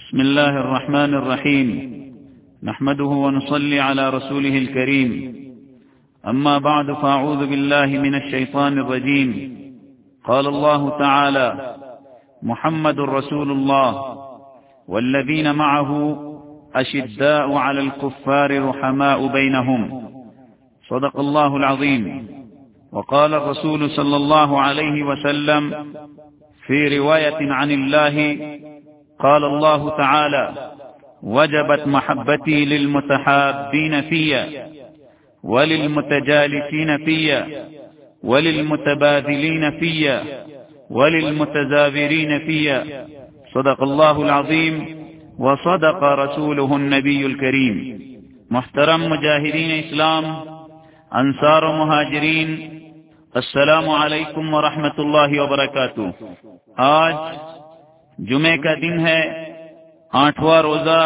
بسم الله الرحمن الرحيم. نحمده ونصلي على رسوله الكريم. أما بعد، فأعوذ بالله من الشيطان الرجيم. قال الله تعالى: محمد رسول الله والذين معه أشداء على الكفار رحماء بينهم. صدق الله العظيم. وقال الرسول صلى الله عليه وسلم في رواية عن الله: قال الله تعالى: وجبت محبتي للمتحابين فيا وللمتجالسين فيا وللمتبادلين فيا وللمتزاورين فيا. صدق الله العظيم وصدق رسوله النبي الكريم. محترم مجاہدین اسلام، انصار و مہاجرین، السلام علیکم ورحمۃ اللہ وبرکاتہ. آج جمعے کا دن ہے، 8واں روزہ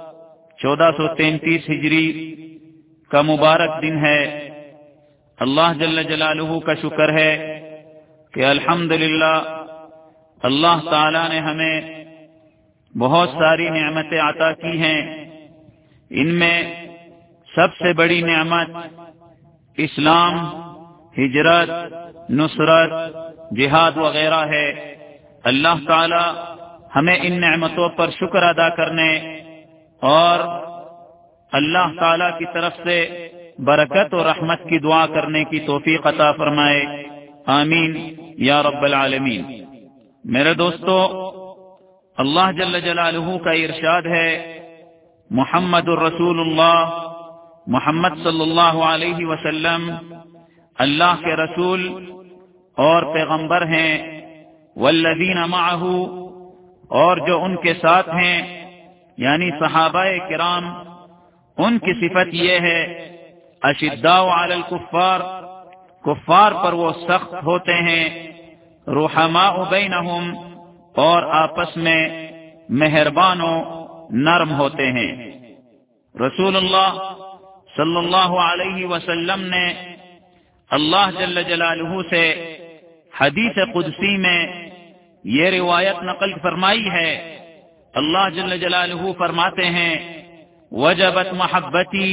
1433 ہجری کا مبارک دن ہے. اللہ جل جلالہ کا شکر ہے کہ الحمدللہ اللہ تعالی نے ہمیں بہت ساری نعمتیں عطا کی ہیں. ان میں سب سے بڑی نعمت اسلام، ہجرت، نصرت، جہاد وغیرہ ہے. اللہ تعالی ہمیں ان نعمتوں پر شکر ادا کرنے اور اللہ تعالی کی طرف سے برکت و رحمت کی دعا کرنے کی توفیق عطا فرمائے. آمین یا رب العالمین. میرے دوستو، اللہ جل جلالہ کا ارشاد ہے: محمد الرسول اللہ، محمد صلی اللہ علیہ وسلم اللہ کے رسول اور پیغمبر ہیں. والذین معہ، اور جو ان کے ساتھ ہیں یعنی صحابہ کرام، ان کی صفت یہ ہے: اشداء علی الکفار، کفار پر وہ سخت ہوتے ہیں. رحماء بینہم، اور آپس میں مہربان و نرم ہوتے ہیں. رسول اللہ صلی اللہ علیہ وسلم نے اللہ جل جلالہ سے حدیث قدسی میں یہ روایت نقل فرمائی ہے. اللہ جل جلالہ فرماتے ہیں: وجبت محبتی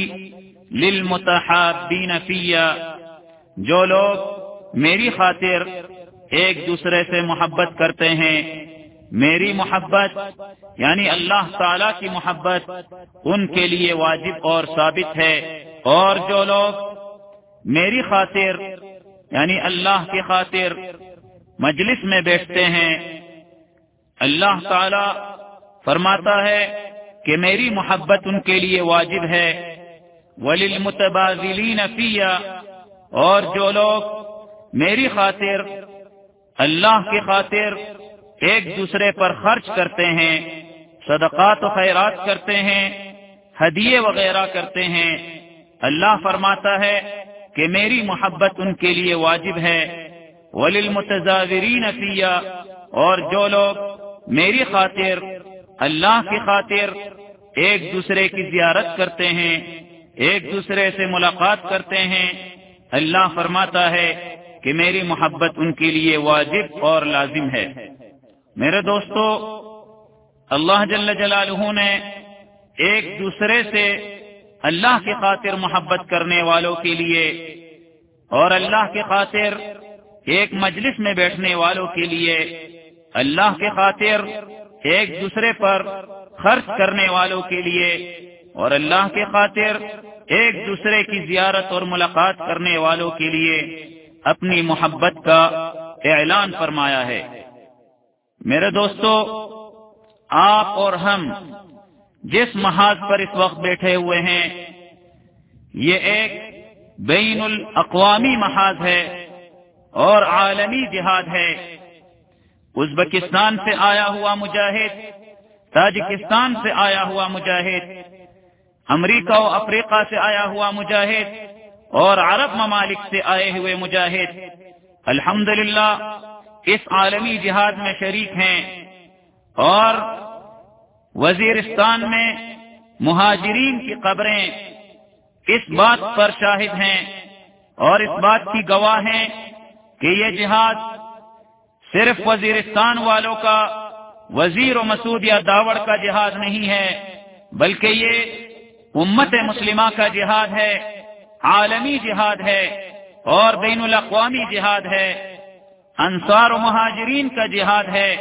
للمتحابین فیا. جو لوگ میری خاطر ایک دوسرے سے محبت کرتے ہیں، میری محبت یعنی اللہ تعالی کی محبت ان کے لیے واجب اور ثابت ہے. اور جو لوگ میری خاطر یعنی اللہ کی خاطر مجلس میں بیٹھتے ہیں، اللہ تعالی فرماتا ہے کہ میری محبت ان کے لیے واجب ہے. وَلِلْمُتَبَادِلِينَ فِيَّا، اور جو لوگ میری خاطر اللہ کی خاطر ایک دوسرے پر خرچ کرتے ہیں، صدقات و خیرات کرتے ہیں، ہدیے وغیرہ کرتے ہیں، اللہ فرماتا ہے کہ میری محبت ان کے لیے واجب ہے. وَلِلْمُتَزَاوِرِينَ فِيَّا، اور جو لوگ میری خاطر اللہ کی خاطر ایک دوسرے کی زیارت کرتے ہیں، ایک دوسرے سے ملاقات کرتے ہیں، اللہ فرماتا ہے کہ میری محبت ان کے لیے واجب اور لازم ہے. میرے دوستو، اللہ جل جلالہ نے ایک دوسرے سے اللہ کی خاطر محبت کرنے والوں کے لیے اور اللہ کی خاطر ایک مجلس میں بیٹھنے والوں کے لیے، اللہ کی خاطر ایک دوسرے پر خرچ کرنے والوں کے لیے اور اللہ کی خاطر ایک دوسرے کی زیارت اور ملاقات کرنے والوں کے لیے اپنی محبت کا اعلان فرمایا ہے. میرے دوستو، آپ اور ہم جس محاذ پر اس وقت بیٹھے ہوئے ہیں، یہ ایک بین الاقوامی محاذ ہے اور عالمی جہاد ہے. ازبکستان سے آیا ہوا مجاہد، تاجکستان سے آیا ہوا مجاہد، امریکہ و افریقہ سے آیا ہوا مجاہد اور عرب ممالک سے آئے ہوئے مجاہد الحمدللہ اس عالمی جہاد میں شریک ہیں. اور وزیرستان میں مہاجرین کی قبریں اس بات پر شاہد ہیں اور اس بات کی گواہ ہیں کہ یہ جہاد صرف وزیرستان والوں کا وزیر و مسعود یا داوڑ کا جہاد نہیں ہے، بلکہ یہ امت مسلمہ کا جہاد ہے، عالمی جہاد ہے اور بین الاقوامی جہاد ہے، انصار و مہاجرین کا جہاد ہے۔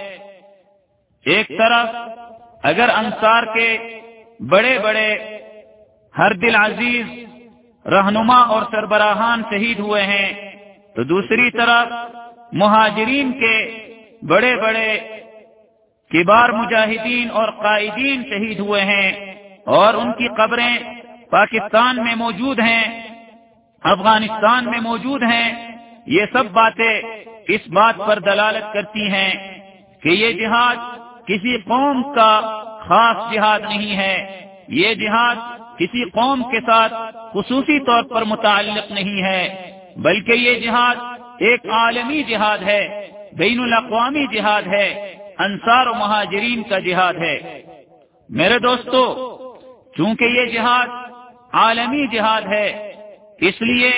ایک طرف اگر انصار کے بڑے بڑے ہر دل عزیز رہنما اور سربراہان شہید ہوئے ہیں، تو دوسری طرف مہاجرین کے بڑے بڑے کبار مجاہدین اور قائدین شہید ہوئے ہیں اور ان کی قبریں پاکستان میں موجود ہیں، افغانستان میں موجود ہیں۔ یہ سب باتیں اس بات پر دلالت کرتی ہیں کہ یہ جہاد کسی قوم کا خاص جہاد نہیں ہے، یہ جہاد کسی قوم کے ساتھ خصوصی طور پر متعلق نہیں ہے، بلکہ یہ جہاد ایک عالمی جہاد ہے، بین الاقوامی جہاد ہے، انصار و مہاجرین کا جہاد ہے۔ میرے دوستو، چونکہ یہ جہاد عالمی جہاد ہے، اس لیے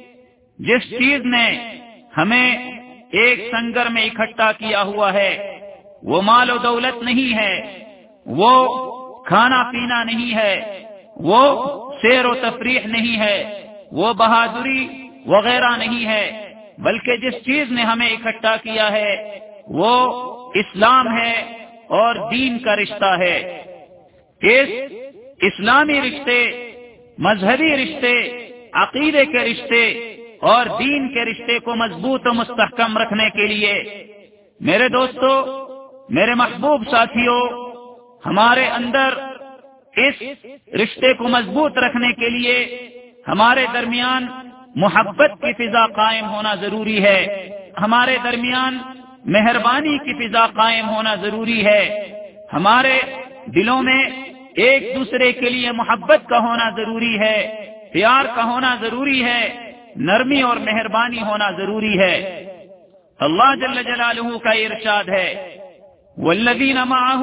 جس چیز نے ہمیں ایک سنگر میں اکٹھا کیا ہوا ہے وہ مال و دولت نہیں ہے، وہ کھانا پینا نہیں ہے، وہ سیر و تفریح نہیں ہے، وہ بہادری وغیرہ نہیں ہے، بلکہ جس چیز نے ہمیں اکٹھا کیا ہے وہ اسلام ہے اور دین کا رشتہ ہے۔ اس اسلامی رشتے، مذہبی رشتے، عقیدے کے رشتے اور دین کے رشتے کو مضبوط و مستحکم رکھنے کے لیے میرے دوستو، میرے محبوب ساتھیوں، ہمارے اندر اس رشتے کو مضبوط رکھنے کے لیے ہمارے درمیان محبت کی فضا قائم ہونا ضروری ہے، ہمارے درمیان مہربانی کی فضا قائم ہونا ضروری ہے، ہمارے دلوں میں ایک دوسرے کے لیے محبت کا ہونا ضروری ہے، پیار کا ہونا ضروری ہے، نرمی اور مہربانی ہونا ضروری ہے۔ اللہ جل جلالہ کا ارشاد ہے، والذین معہ،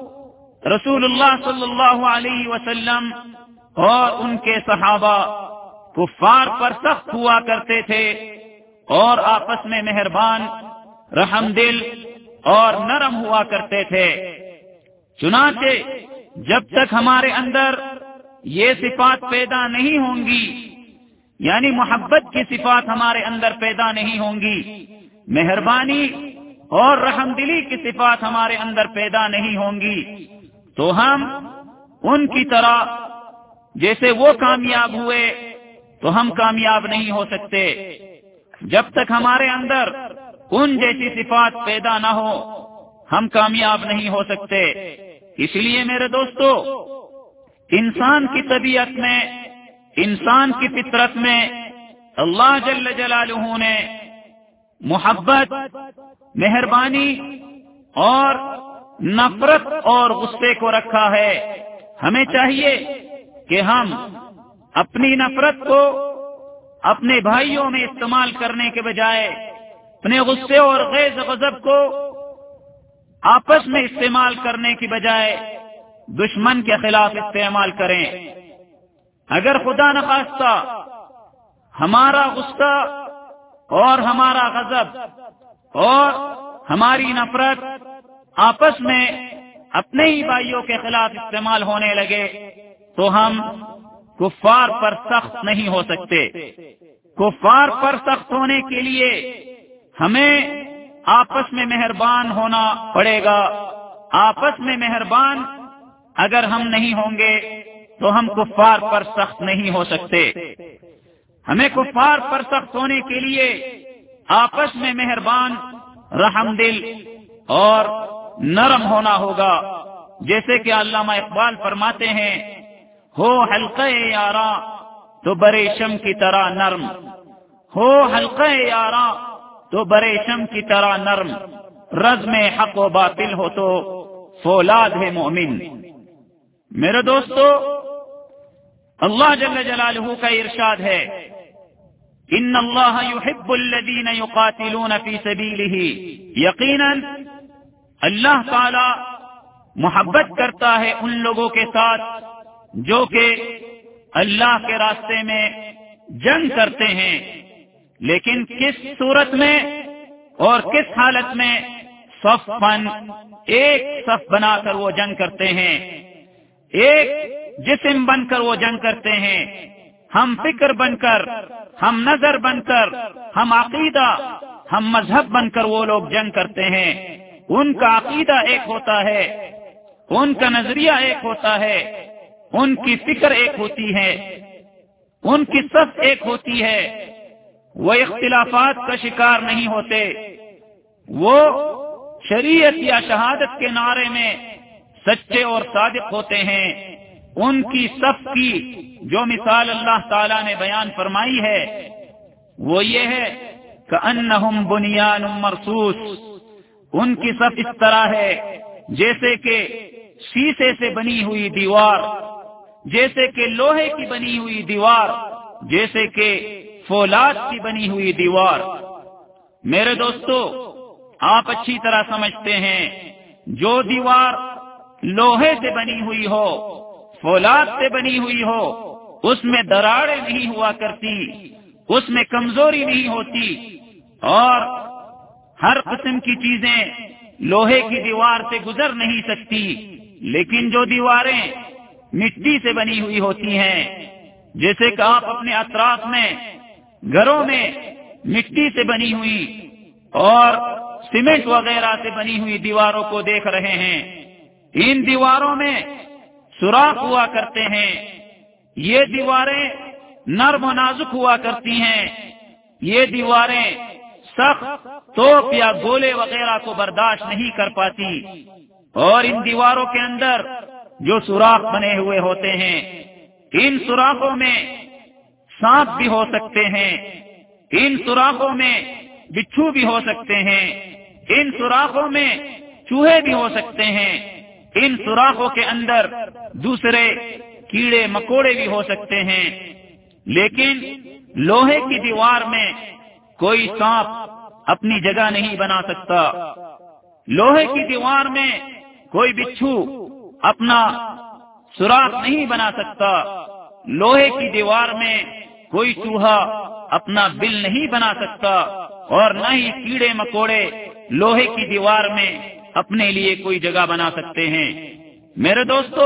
رسول اللہ صلی اللہ علیہ وسلم اور ان کے صحابہ کفار پر سخت ہوا کرتے تھے اور آپس میں مہربان، رحم دل اور نرم ہوا کرتے تھے۔ چنانچہ جب تک ہمارے اندر یہ صفات پیدا نہیں ہوں گی، یعنی محبت کی صفات ہمارے اندر پیدا نہیں ہوں گی، مہربانی اور رحم دلی کی صفات ہمارے اندر پیدا نہیں ہوں گی، تو ہم ان کی طرح جیسے وہ کامیاب ہوئے تو ہم کامیاب نہیں ہو سکتے۔ جب تک ہمارے اندر ان جیسی صفات پیدا نہ ہو ہم کامیاب نہیں ہو سکتے۔ اس لیے میرے دوستو، انسان کی طبیعت میں، انسان کی فطرت میں اللہ جل جلالہ نے محبت، مہربانی اور نفرت اور غصے کو رکھا ہے۔ ہمیں چاہیے کہ ہم اپنی نفرت کو اپنے بھائیوں میں استعمال کرنے کے بجائے اپنے غصے اور غیظ غضب کو آپس میں استعمال کرنے کی بجائے دشمن کے خلاف استعمال کریں۔ اگر خدا نخواستہ ہمارا غصہ اور ہمارا غضب اور ہماری نفرت آپس میں اپنے ہی بھائیوں کے خلاف استعمال ہونے لگے تو ہم کفار پر سخت نہیں ہو سکتے۔ کفار پر سخت ہونے کے لیے ہمیں آپس میں مہربان ہونا پڑے گا۔ آپس میں مہربان اگر ہم نہیں ہوں گے تو ہم کفار پر سخت نہیں ہو سکتے۔ ہمیں کفار پر سخت ہونے کے لیے آپس میں مہربان، رحم دل اور نرم ہونا ہوگا، جیسے کہ علامہ اقبال فرماتے ہیں، ہو حلقہ یاراں تو برے شم کی طرح نرم، ہو حلقہ یاراں تو برے شم کی طرح نرم، رزم حق و باطل ہو تو فولاد ہے مومن۔ میرے دوستو، اللہ جل جلالہ کا ارشاد ہے، ان اللہ یحب الذین یقاتلون فی سبیلہ، یقیناً اللہ تعالی محبت کرتا ہے ان لوگوں کے ساتھ جو کہ اللہ کے راستے میں جنگ کرتے ہیں، لیکن کس صورت میں اور کس حالت میں؟ صفن، ایک صف بنا کر وہ جنگ کرتے ہیں، ایک جسم بن کر وہ جنگ کرتے ہیں، ہم فکر بن کر، ہم نظر بن کر، ہم عقیدہ، ہم مذہب بن کر وہ لوگ جنگ کرتے ہیں۔ ان کا عقیدہ ایک ہوتا ہے، ان کا نظریہ ایک ہوتا ہے، ان کی فکر ایک ہوتی ہے، ان کی صف ایک ہوتی ہے، وہ اختلافات کا شکار نہیں ہوتے، وہ شریعت یا شہادت کے نعرے میں سچے اور صادق ہوتے ہیں۔ ان کی صف کی جو مثال اللہ تعالی نے بیان فرمائی ہے وہ یہ ہے کأنہم بنیان مرصوص، ان کی صف اس طرح ہے جیسے کہ شیشے سے بنی ہوئی دیوار، جیسے کہ لوہے کی بنی ہوئی دیوار، جیسے کہ فولاد کی بنی ہوئی دیوار۔ میرے دوستو، آپ اچھی طرح سمجھتے ہیں جو دیوار لوہے سے بنی ہوئی ہو، فولاد سے بنی ہوئی ہو، اس میں دراڑیں نہیں ہوا کرتی، اس میں کمزوری نہیں ہوتی، اور ہر قسم کی چیزیں لوہے کی دیوار سے گزر نہیں سکتی۔ لیکن جو دیواریں مٹی سے بنی ہوئی ہوتی ہیں، جیسے کہ آپ اپنے اطراف میں گھروں میں مٹی سے بنی ہوئی اور سیمنٹ وغیرہ سے بنی ہوئی دیواروں کو دیکھ رہے ہیں، ان دیواروں میں سوراخ ہوا کرتے ہیں، یہ دیواریں نرم و نازک ہوا کرتی ہیں، یہ دیواریں سخت توپ یا گولے وغیرہ کو برداشت نہیں کر پاتی، اور ان دیواروں کے اندر جو سوراخ بنے ہوئے ہوتے ہیں، ان سوراخوں میں سانپ بھی ہو سکتے ہیں، ان سوراخوں میں بچھو بھی ہو سکتے ہیں، ان سوراخوں میں چوہے بھی ہو سکتے ہیں، ان سوراخوں کے اندر دوسرے کیڑے مکوڑے بھی ہو سکتے ہیں، لیکن لوہے کی دیوار میں کوئی سانپ اپنی جگہ نہیں بنا سکتا، لوہے کی دیوار میں کوئی بچھو اپنا سوراخ نہیں بنا سکتا، لوہے کی دیوار میں کوئی چوہا اپنا بل نہیں بنا سکتا، اور نہ ہی کیڑے مکوڑے لوہے کی دیوار میں اپنے لیے کوئی جگہ بنا سکتے ہیں۔ میرے دوستو،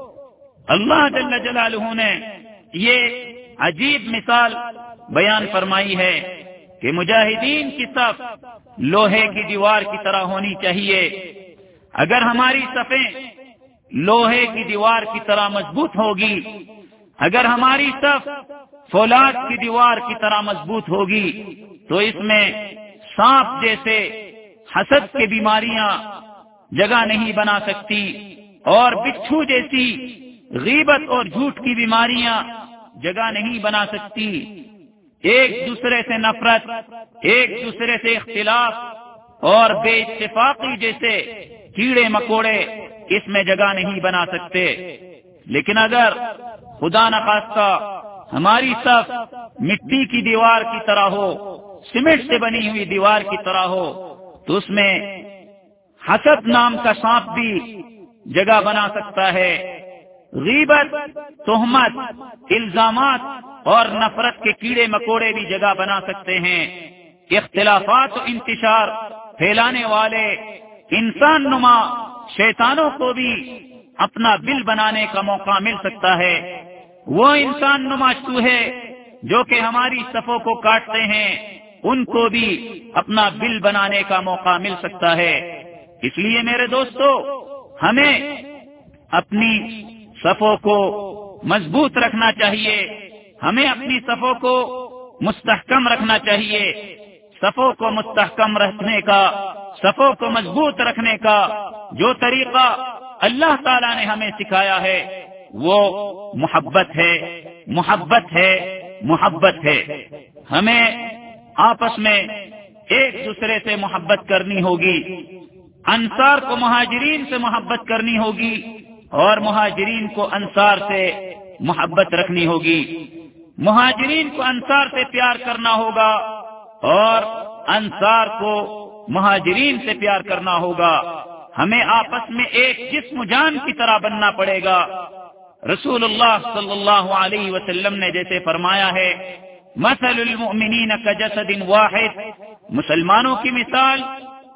اللہ جل جلالہ نے یہ عجیب مثال بیان فرمائی ہے کہ مجاہدین کی صف لوہے کی دیوار کی طرح ہونی چاہیے۔ اگر ہماری صفیں لوہے کی دیوار کی طرح مضبوط ہوگی، اگر ہماری صف فولاد کی دیوار کی طرح مضبوط ہوگی، تو اس میں سانپ جیسے حسد کی بیماریاں جگہ نہیں بنا سکتی، اور بچھو جیسی غیبت اور جھوٹ کی بیماریاں جگہ نہیں بنا سکتی، ایک دوسرے سے نفرت، ایک دوسرے سے اختلاف اور بے اتفاقی جیسے کیڑے مکوڑے اس میں جگہ نہیں بنا سکتے۔ لیکن اگر خدا نخواستہ ہماری صف مٹی کی دیوار کی طرح ہو، سیمنٹ سے بنی ہوئی دیوار کی طرح ہو، تو اس میں حسد نام کا سانپ بھی جگہ بنا سکتا ہے، غیبت، تہمت، الزامات اور نفرت کے کیڑے مکوڑے بھی جگہ بنا سکتے ہیں، اختلافات و انتشار پھیلانے والے انسان نما شیطانوں کو بھی اپنا بل بنانے کا موقع مل سکتا ہے۔ وہ انسان نما چوہے جو کہ ہماری صفوں کو کاٹتے ہیں، ان کو بھی اپنا بل بنانے کا موقع مل سکتا ہے۔ اس لیے میرے دوستو، ہمیں اپنی صفوں کو مضبوط رکھنا چاہیے، ہمیں اپنی صفوں کو مستحکم رکھنا چاہیے۔ صفوں کو مستحکم رکھنے کا، صفوں کو مضبوط رکھنے کا جو طریقہ اللہ تعالیٰ نے ہمیں سکھایا ہے وہ محبت ہے، محبت ہے، محبت ہے۔ ہمیں آپس میں ایک دوسرے سے محبت کرنی ہوگی، انصار کو مہاجرین سے محبت کرنی ہوگی، اور مہاجرین کو انصار سے محبت رکھنی ہوگی، مہاجرین کو انصار سے پیار کرنا ہوگا، اور انصار کو مہاجرین سے پیار کرنا ہوگا۔ ہمیں آپس میں ایک جسم جان کی طرح بننا پڑے گا۔ رسول اللہ صلی اللہ علیہ وسلم نے جیسے فرمایا ہے، مثل المؤمنین کجسد واحد، مسلمانوں کی مثال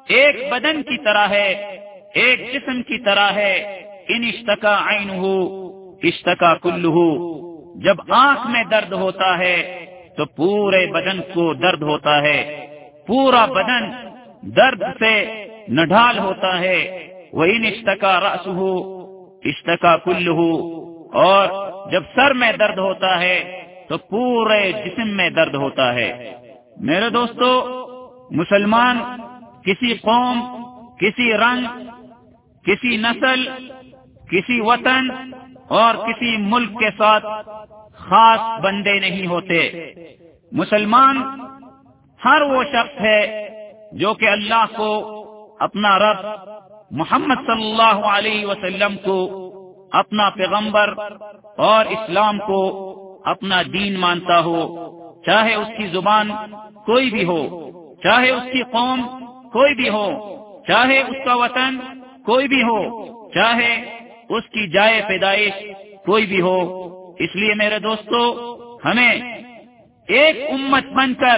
ایک بدن کی طرح ہے، ایک جسم کی طرح ہے۔ ان اشتکا عینہ اشتکا کلہ، جب آنکھ میں درد ہوتا ہے تو پورے بدن کو درد ہوتا ہے، پورا بدن درد سے نڈھال ہوتا ہے۔ وَإِنِ اشْتَكَى رَأْسُهُ اشتکا کلہ، اور جب سر میں درد ہوتا ہے تو پورے جسم میں درد ہوتا ہے۔ میرے دوستو، مسلمان کسی قوم، کسی رنگ، کسی نسل، کسی وطن اور کسی ملک کے ساتھ خاص بندے نہیں ہوتے۔ مسلمان ہر وہ شخص ہے جو کہ اللہ کو اپنا رب، محمد صلی اللہ علیہ وسلم کو اپنا پیغمبر اور اسلام کو اپنا دین مانتا ہو، چاہے اس کی زبان کوئی بھی ہو، چاہے اس کی قوم کوئی بھی ہو، چاہے اس کا وطن کوئی بھی ہو، چاہے اس کی جائے پیدائش کوئی بھی ہو۔ اس لیے میرے دوستو، ہمیں ایک امت بن کر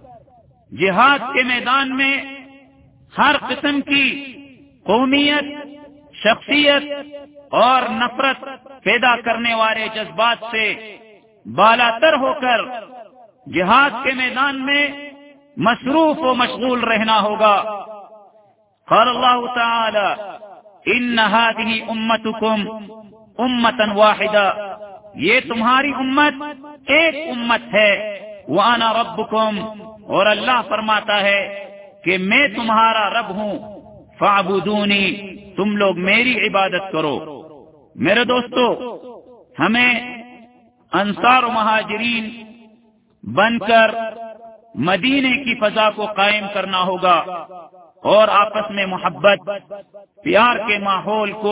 جہاد کے میدان میں ہر قسم کی قومیت، شخصیت اور نفرت پیدا کرنے والے جذبات سے بالا تر ہو کر جہاد کے میدان میں مصروف و مشغول رہنا ہوگا۔ قال اللہ تعالی ان هذه امتکم امتا واحدہ، یہ تمہاری امت ایک امت ہے، وانا ربکم، اور اللہ فرماتا ہے کہ میں تمہارا رب ہوں، فاعبدونی، تم لوگ میری عبادت کرو۔ میرے دوستو، ہمیں انصار و مہاجرین بن کر مدینے کی فضا کو قائم کرنا ہوگا اور آپس میں محبت، پیار کے ماحول کو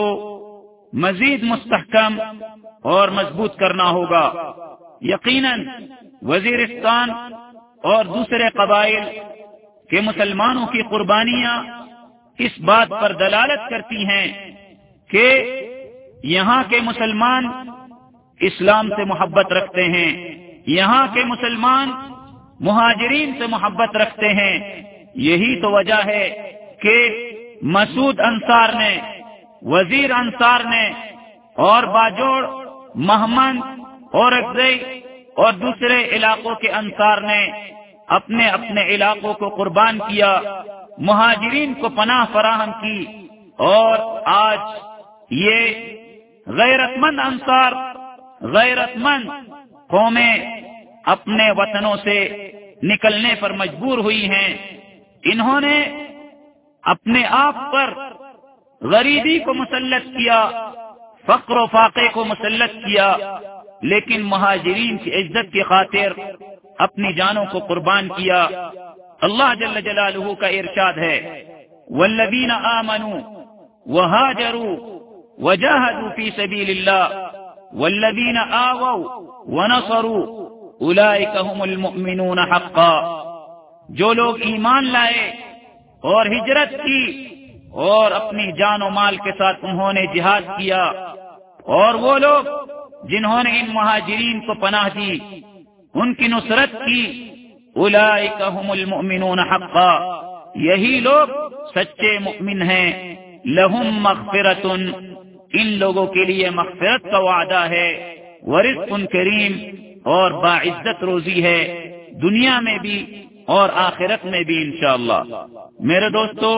مزید مستحکم اور مضبوط کرنا ہوگا۔ یقیناً وزیرستان اور دوسرے قبائل کے مسلمانوں کی قربانیاں اس بات پر دلالت کرتی ہیں کہ یہاں کے مسلمان اسلام سے محبت رکھتے ہیں، یہاں کے مسلمان مہاجرین سے محبت رکھتے ہیں۔ یہی تو وجہ ہے کہ مسعود انصار نے، وزیر انصار نے اور باجوڑ، مہمند اور اکزئی اور دوسرے علاقوں کے انصار نے اپنے اپنے علاقوں کو قربان کیا، مہاجرین کو پناہ فراہم کی، اور آج یہ غیرت مند انصار، غیرت مند قومیں اپنے وطنوں سے نکلنے پر مجبور ہوئی ہیں۔ انہوں نے اپنے آپ پر غریبی کو مسلط کیا، فقر و فاقے کو مسلط کیا، لیکن مہاجرین کی عزت کی خاطر اپنی جانوں کو قربان کیا۔ اللہ جل جلالہ کا ارشاد ہے، والذین آمنوا وہاجروا وجاہدوا فی سبیل اللہ والذین آووا ونصروا اولئک هم المؤمنون حقا، جو لوگ ایمان لائے اور ہجرت کی اور اپنی جان و مال کے ساتھ انہوں نے جہاد کیا، اور وہ لوگ جنہوں نے ان مہاجرین کو پناہ دی، ان کی نصرت کی، اولئک هم المؤمنون حقا، یہی لوگ سچے مؤمن ہیں۔ لہم مغفرۃ، ان لوگوں کے لیے مغفرت کا وعدہ ہے، ورزق کریم، اور باعزت روزی ہے، دنیا میں بھی اور آخرت میں بھی انشاءاللہ۔ میرے دوستو،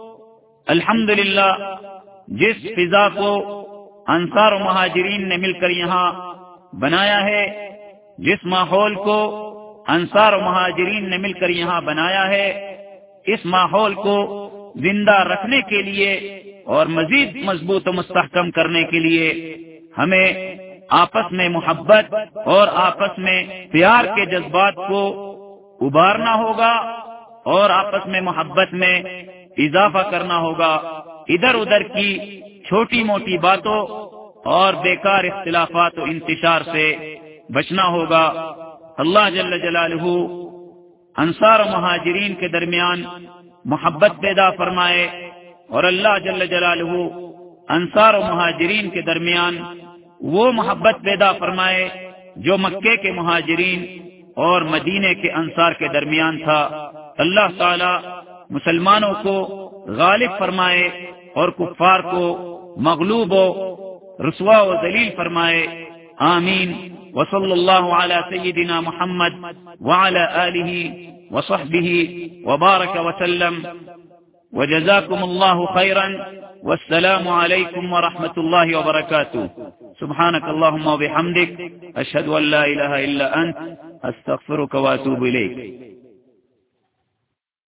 الحمدللہ جس فضا کو انصار و مہاجرین نے مل کر یہاں بنایا ہے، جس ماحول کو انصار و مہاجرین نے مل کر یہاں بنایا ہے، اس ماحول کو زندہ رکھنے کے لیے اور مزید مضبوط و مستحکم کرنے کے لیے ہمیں آپس میں محبت اور آپس میں پیار کے جذبات کو ابھارنا ہوگا اور آپس میں محبت میں اضافہ کرنا ہوگا۔ ادھر ادھر کی چھوٹی موٹی باتوں اور بیکار اختلافات و انتشار سے بچنا ہوگا۔ اللہ جل جلالہ انصار و مہاجرین کے درمیان محبت پیدا فرمائے، اور اللہ جل جلالہ انصار و مہاجرین کے درمیان وہ محبت پیدا فرمائے جو مکے کے مہاجرین اور مدینے کے انصار کے درمیان تھا۔ اللہ تعالی مسلمانوں کو غالب فرمائے اور کفار کو مغلوب و رسوا و ذلیل فرمائے، آمین۔ وصلی اللہ علی سیدنا محمد وعلی آلہ وصحبہ وبارک وسلم، وجزاکم اللہ خیرا، والسلام علیکم ورحمۃ اللہ وبرکاتہ۔ سبحانک اللہم وبحمدک، اشہد ان لا الہ الا انت، استغفرک واتوب الیک۔